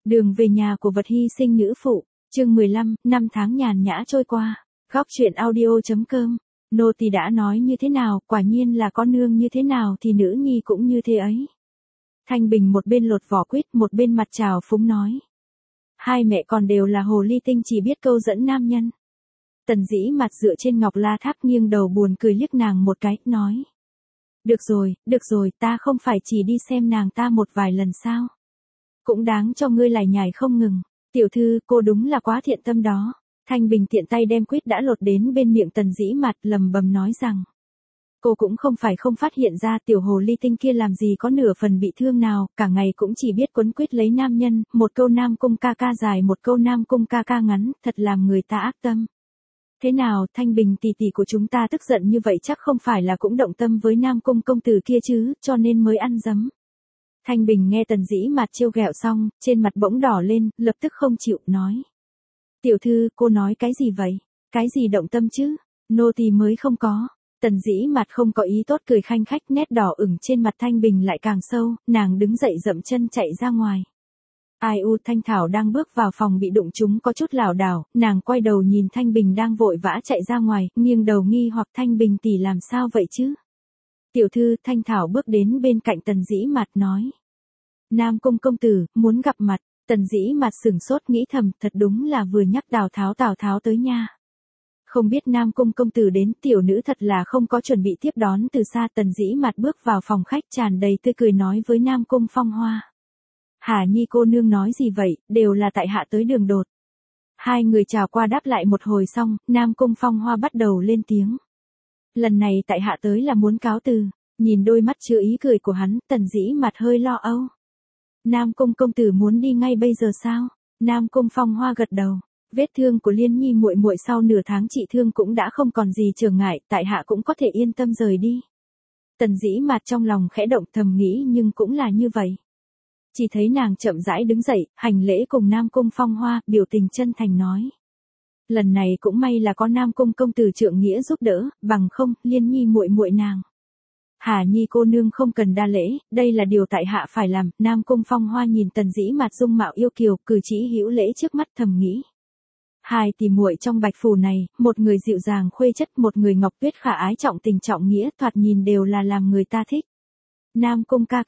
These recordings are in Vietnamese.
Đường về nhà của vật hy sinh nữ phụ, chương 15, năm tháng nhàn nhã trôi qua. Góc truyện audio.com. Nô tỳ đã nói như thế nào, quả nhiên là có nương như thế nào thì nữ nhi cũng như thế ấy. Thanh Bình một bên lột vỏ quýt, một bên mặt trào phúng nói. Hai mẹ con đều là hồ ly tinh, chỉ biết câu dẫn nam nhân. Tần Dĩ mặt dựa trên ngọc la tháp nghiêng đầu buồn cười liếc nàng một cái, nói. Được rồi, ta không phải chỉ đi xem nàng ta một vài lần sao. Cũng đáng cho ngươi lải nhải không ngừng. Tiểu thư, cô đúng là quá thiện tâm đó. Thanh Bình tiện tay đem quýt đã lột đến bên miệng Tần Dĩ mặt, lầm bầm nói rằng. Cô cũng không phải không phát hiện ra tiểu hồ ly tinh kia làm gì có nửa phần bị thương nào, cả ngày cũng chỉ biết quấn quýt lấy nam nhân, một câu nam cung ca ca dài, một câu nam cung ca ca ngắn, thật làm người ta ác tâm. Thế nào, Thanh Bình tỷ tỷ của chúng ta tức giận như vậy chắc không phải là cũng động tâm với nam cung công tử kia chứ, cho nên mới ăn dấm. Thanh Bình nghe Tần Dĩ mặt trêu ghẹo xong, trên mặt bỗng đỏ lên, lập tức không chịu, nói. Tiểu thư, cô nói cái gì vậy? Cái gì động tâm chứ? Nô tỳ mới không có. Tần Dĩ mặt không có ý tốt cười khanh khách, nét đỏ ửng trên mặt Thanh Bình lại càng sâu, nàng đứng dậy dậm chân chạy ra ngoài. Ai u, Thanh Thảo đang bước vào phòng bị đụng trúng có chút lảo đảo, nàng quay đầu nhìn Thanh Bình đang vội vã chạy ra ngoài, nghiêng đầu nghi hoặc Thanh Bình tỷ làm sao vậy chứ? Tiểu thư, Thanh Thảo bước đến bên cạnh Tần Dĩ mặt nói. Nam cung công tử, muốn gặp mặt. Tần Dĩ mặt sửng sốt nghĩ thầm, thật đúng là vừa nhắc Tào Tháo tới nha. Không biết Nam cung công tử đến, tiểu nữ thật là không có chuẩn bị tiếp đón từ xa. Tần Dĩ mặt bước vào phòng khách tràn đầy tươi cười nói với Nam cung Phong Hoa. Hà Nhi cô nương nói gì vậy, đều là tại hạ tới đường đột. Hai người chào qua đáp lại một hồi xong, Nam cung Phong Hoa bắt đầu lên tiếng. Lần này tại hạ tới là muốn cáo từ. Nhìn đôi mắt chứa ý cười của hắn, Tần Dĩ mặt hơi lo âu. Nam cung công tử muốn đi ngay bây giờ sao? Nam cung Phong Hoa gật đầu. Vết thương của Liên Nhi muội muội sau nửa tháng trị thương cũng đã không còn gì trở ngại, tại hạ cũng có thể yên tâm rời đi. Tần Dĩ mặt trong lòng khẽ động, thầm nghĩ nhưng cũng là như vậy. Chỉ thấy nàng chậm rãi đứng dậy, hành lễ cùng Nam cung Phong Hoa, biểu tình chân thành nói. Lần này cũng may là có Nam cung công tử trượng nghĩa giúp đỡ, bằng không, Liên Nhi muội muội nàng. Hà Nhi cô nương không cần đa lễ, đây là điều tại hạ phải làm. Nam cung Phong Hoa nhìn Tần Dĩ mặt dung mạo yêu kiều, cử chỉ hữu lễ trước mắt, thầm nghĩ. Hai tỷ muội trong Bạch phủ này, một người dịu dàng khuê chất, một người ngọc tuyết khả ái trọng tình trọng nghĩa, thoạt nhìn đều là làm người ta thích. Nam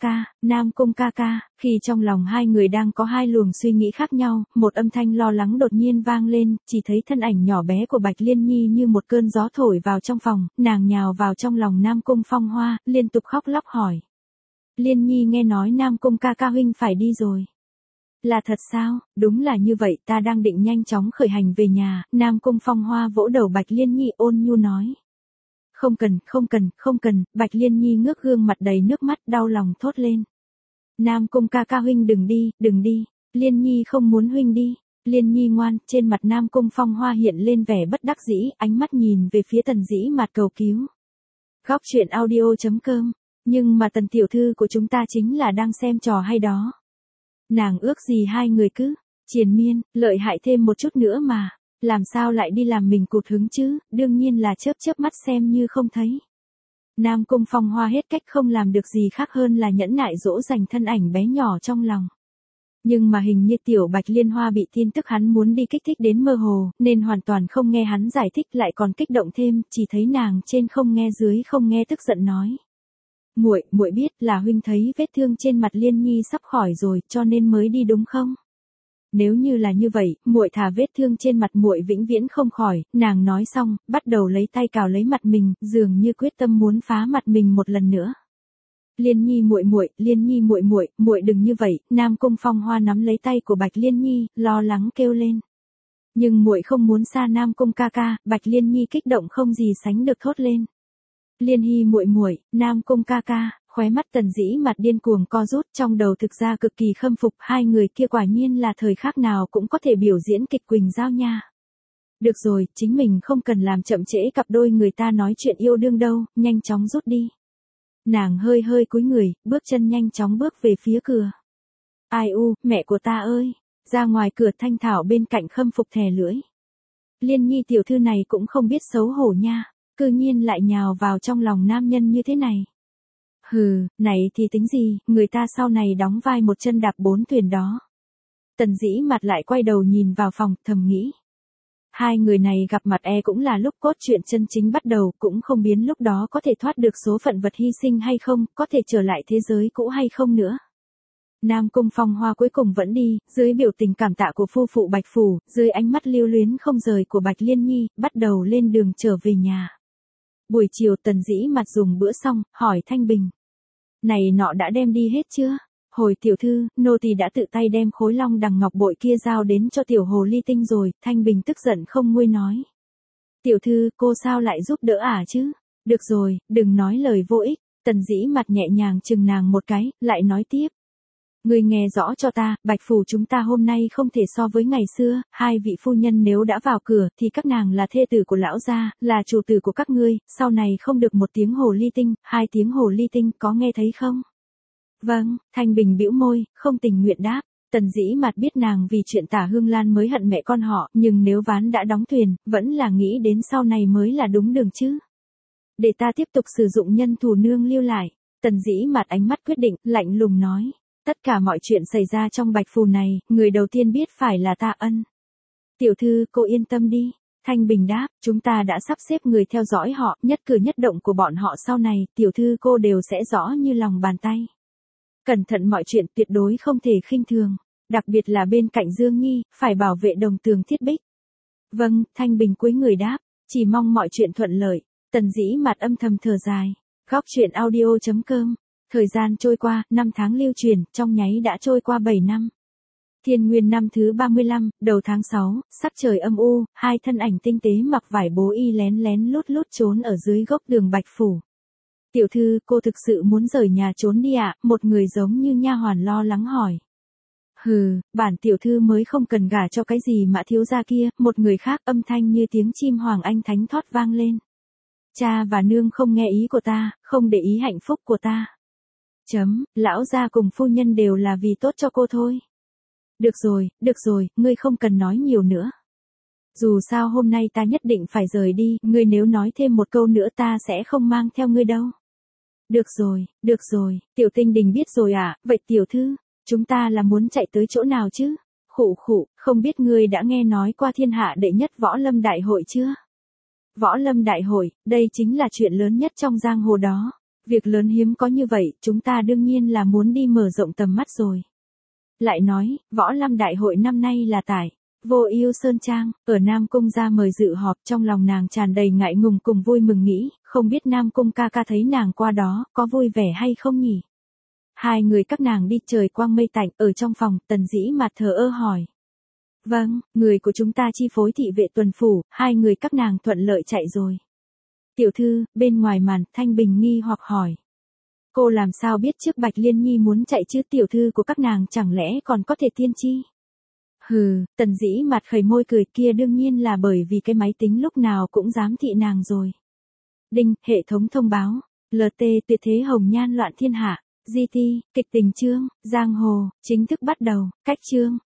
cung ca ca, khi trong lòng hai người đang có hai luồng suy nghĩ khác nhau, một âm thanh lo lắng đột nhiên vang lên, chỉ thấy thân ảnh nhỏ bé của Bạch Liên Nhi như một cơn gió thổi vào trong phòng, nàng nhào vào trong lòng Nam cung Phong Hoa, liên tục khóc lóc hỏi. Liên Nhi nghe nói Nam cung ca ca huynh phải đi rồi. Là thật sao? Đúng là như vậy, ta đang định nhanh chóng khởi hành về nhà. Nam cung Phong Hoa vỗ đầu Bạch Liên Nhi ôn nhu nói. Không cần, Bạch Liên Nhi ngước gương mặt đầy nước mắt, đau lòng thốt lên. Nam cung ca ca huynh đừng đi, Liên Nhi không muốn huynh đi. Liên Nhi ngoan, trên mặt Nam cung Phong Hoa hiện lên vẻ bất đắc dĩ, ánh mắt nhìn về phía Tần Dĩ mặt cầu cứu. Góc truyện audio.com, nhưng mà Tần tiểu thư của chúng ta chính là đang xem trò hay đó. Nàng ước gì hai người cứ triền miên, lợi hại thêm một chút nữa mà. Làm sao lại đi làm mình cụt hứng chứ, đương nhiên là chớp mắt xem như không thấy. Nam cung Phong Hoa hết cách không làm được gì khác hơn là nhẫn nại dỗ dành thân ảnh bé nhỏ trong lòng. Nhưng mà hình như tiểu Bạch Liên Hoa bị tin tức hắn muốn đi kích thích đến mơ hồ, nên hoàn toàn không nghe hắn giải thích, lại còn kích động thêm, chỉ thấy nàng trên không nghe dưới không nghe, tức giận nói. Muội biết là huynh thấy vết thương trên mặt Liên Nhi sắp khỏi rồi, cho nên mới đi đúng không? Nếu như là như vậy, muội thà vết thương trên mặt muội vĩnh viễn không khỏi. Nàng nói xong, bắt đầu lấy tay cào lấy mặt mình, dường như quyết tâm muốn phá mặt mình một lần nữa. Liên Nhi muội, muội đừng như vậy. Nam cung Phong Hoa nắm lấy tay của Bạch Liên Nhi, lo lắng kêu lên. Nhưng muội không muốn xa Nam cung ca ca. Bạch Liên Nhi kích động không gì sánh được thốt lên. Liên Hi muội, Nam cung ca ca. Khóe mắt Tần Dĩ mặt điên cuồng co rút, trong đầu thực ra cực kỳ khâm phục, hai người kia quả nhiên là thời khắc nào cũng có thể biểu diễn kịch quỳnh giao nha. Được rồi, chính mình không cần làm chậm trễ cặp đôi người ta nói chuyện yêu đương đâu, nhanh chóng rút đi. Nàng hơi cúi người, bước chân nhanh chóng bước về phía cửa. Ai u, mẹ của ta ơi, ra ngoài cửa. Thanh Thảo bên cạnh khâm phục thè lưỡi. Liên Nhi tiểu thư này cũng không biết xấu hổ nha, cư nhiên lại nhào vào trong lòng nam nhân như thế này. Hừ, này thì tính gì, người ta sau này đóng vai một chân đạp bốn thuyền đó. Tần Dĩ Mạt lại quay đầu nhìn vào phòng, thầm nghĩ. Hai người này gặp mặt cũng là lúc cốt truyện chân chính bắt đầu, cũng không biến lúc đó có thể thoát được số phận vật hy sinh hay không, có thể trở lại thế giới cũ hay không nữa. Nam Cung Phong Hoa cuối cùng vẫn đi, dưới biểu tình cảm tạ của phu phụ Bạch Phủ, dưới ánh mắt lưu luyến không rời của Bạch Liên Nhi, bắt đầu lên đường trở về nhà. Buổi chiều Tần Dĩ Mạt dùng bữa xong, hỏi Thanh Bình. Này nọ đã đem đi hết chưa? Hồi tiểu thư, nô tỳ đã tự tay đem khối long đằng ngọc bội kia giao đến cho tiểu hồ ly tinh rồi, Thanh Bình tức giận không nguôi nói. Tiểu thư, cô sao lại giúp đỡ chứ? Được rồi, đừng nói lời vô ích. Tần Dĩ Mạt nhẹ nhàng chừng nàng một cái, lại nói tiếp. Ngươi nghe rõ cho ta, Bạch Phủ chúng ta hôm nay không thể so với ngày xưa, hai vị phu nhân nếu đã vào cửa, thì các nàng là thê tử của lão gia, là chủ tử của các ngươi, sau này không được một tiếng hồ ly tinh, hai tiếng hồ ly tinh, có nghe thấy không? Vâng, Thanh Bình bĩu môi, không tình nguyện đáp. Tần Dĩ Mạt biết nàng vì chuyện Tả Hương Lan mới hận mẹ con họ, nhưng nếu ván đã đóng thuyền, vẫn là nghĩ đến sau này mới là đúng đường chứ. Để ta tiếp tục sử dụng nhân thủ nương lưu lại. Tần Dĩ Mạt ánh mắt quyết định, lạnh lùng nói. Tất cả mọi chuyện xảy ra trong Bạch Phủ này, người đầu tiên biết phải là ta Ân. Tiểu thư, cô yên tâm đi. Thanh Bình đáp, chúng ta đã sắp xếp người theo dõi họ, nhất cử nhất động của bọn họ sau này, tiểu thư cô đều sẽ rõ như lòng bàn tay. Cẩn thận mọi chuyện tuyệt đối không thể khinh thường, đặc biệt là bên cạnh Dương Nhi, phải bảo vệ Đồng Tường Thiết Bích. Vâng, Thanh Bình cúi người đáp, chỉ mong mọi chuyện thuận lợi. Tần Dĩ Mạt âm thầm thở dài. Góc truyện audio.com. Thời gian trôi qua, 5 tháng lưu truyền, trong nháy đã trôi qua 7 năm. Thiên Nguyên năm thứ 35, đầu tháng 6, sắc trời âm u, hai thân ảnh tinh tế mặc vải bố y lén lén lút lút trốn ở dưới gốc đường Bạch Phủ. Tiểu thư, cô thực sự muốn rời nhà trốn đi ạ? Một người giống như nha hoàn lo lắng hỏi. Hừ, bản tiểu thư mới không cần gả cho cái gì mà thiếu gia kia, một người khác âm thanh như tiếng chim hoàng anh thánh thót vang lên. Cha và nương không nghe ý của ta, không để ý hạnh phúc của ta. Lão gia cùng phu nhân đều là vì tốt cho cô thôi. Được rồi, ngươi không cần nói nhiều nữa. Dù sao hôm nay ta nhất định phải rời đi, ngươi nếu nói thêm một câu nữa ta sẽ không mang theo ngươi đâu. Được rồi, Tiểu Tinh Đình biết rồi à, vậy tiểu thư, chúng ta là muốn chạy tới chỗ nào chứ? Khụ, không biết ngươi đã nghe nói qua thiên hạ đệ nhất võ lâm đại hội chưa? Võ lâm đại hội, đây chính là chuyện lớn nhất trong giang hồ đó. Việc lớn hiếm có như vậy, chúng ta đương nhiên là muốn đi mở rộng tầm mắt rồi. Lại nói, võ lâm đại hội năm nay là tại Vô Ưu Sơn Trang, ở Nam Cung ra mời dự họp, trong lòng nàng tràn đầy ngại ngùng cùng vui mừng nghĩ, không biết Nam Cung ca ca thấy nàng qua đó, có vui vẻ hay không nhỉ? Hai người các nàng đi trời quang mây tạnh, ở trong phòng, Tần Dĩ Mạt thờ ơ hỏi. Vâng, người của chúng ta chi phối thị vệ tuần phủ, hai người các nàng thuận lợi chạy rồi. Tiểu thư, bên ngoài màn, Thanh Bình nghi hoặc hỏi. Cô làm sao biết trước Bạch Liên Nhi muốn chạy chứ, tiểu thư của các nàng chẳng lẽ còn có thể tiên tri? Hừ, Tần Dĩ Mạt khẩy môi cười, kia đương nhiên là bởi vì cái máy tính lúc nào cũng giám thị nàng rồi. Đinh, hệ thống thông báo. LT tuyệt thế hồng nhan loạn thiên hạ. GT, kịch tình chương, giang hồ, chính thức bắt đầu, cách chương.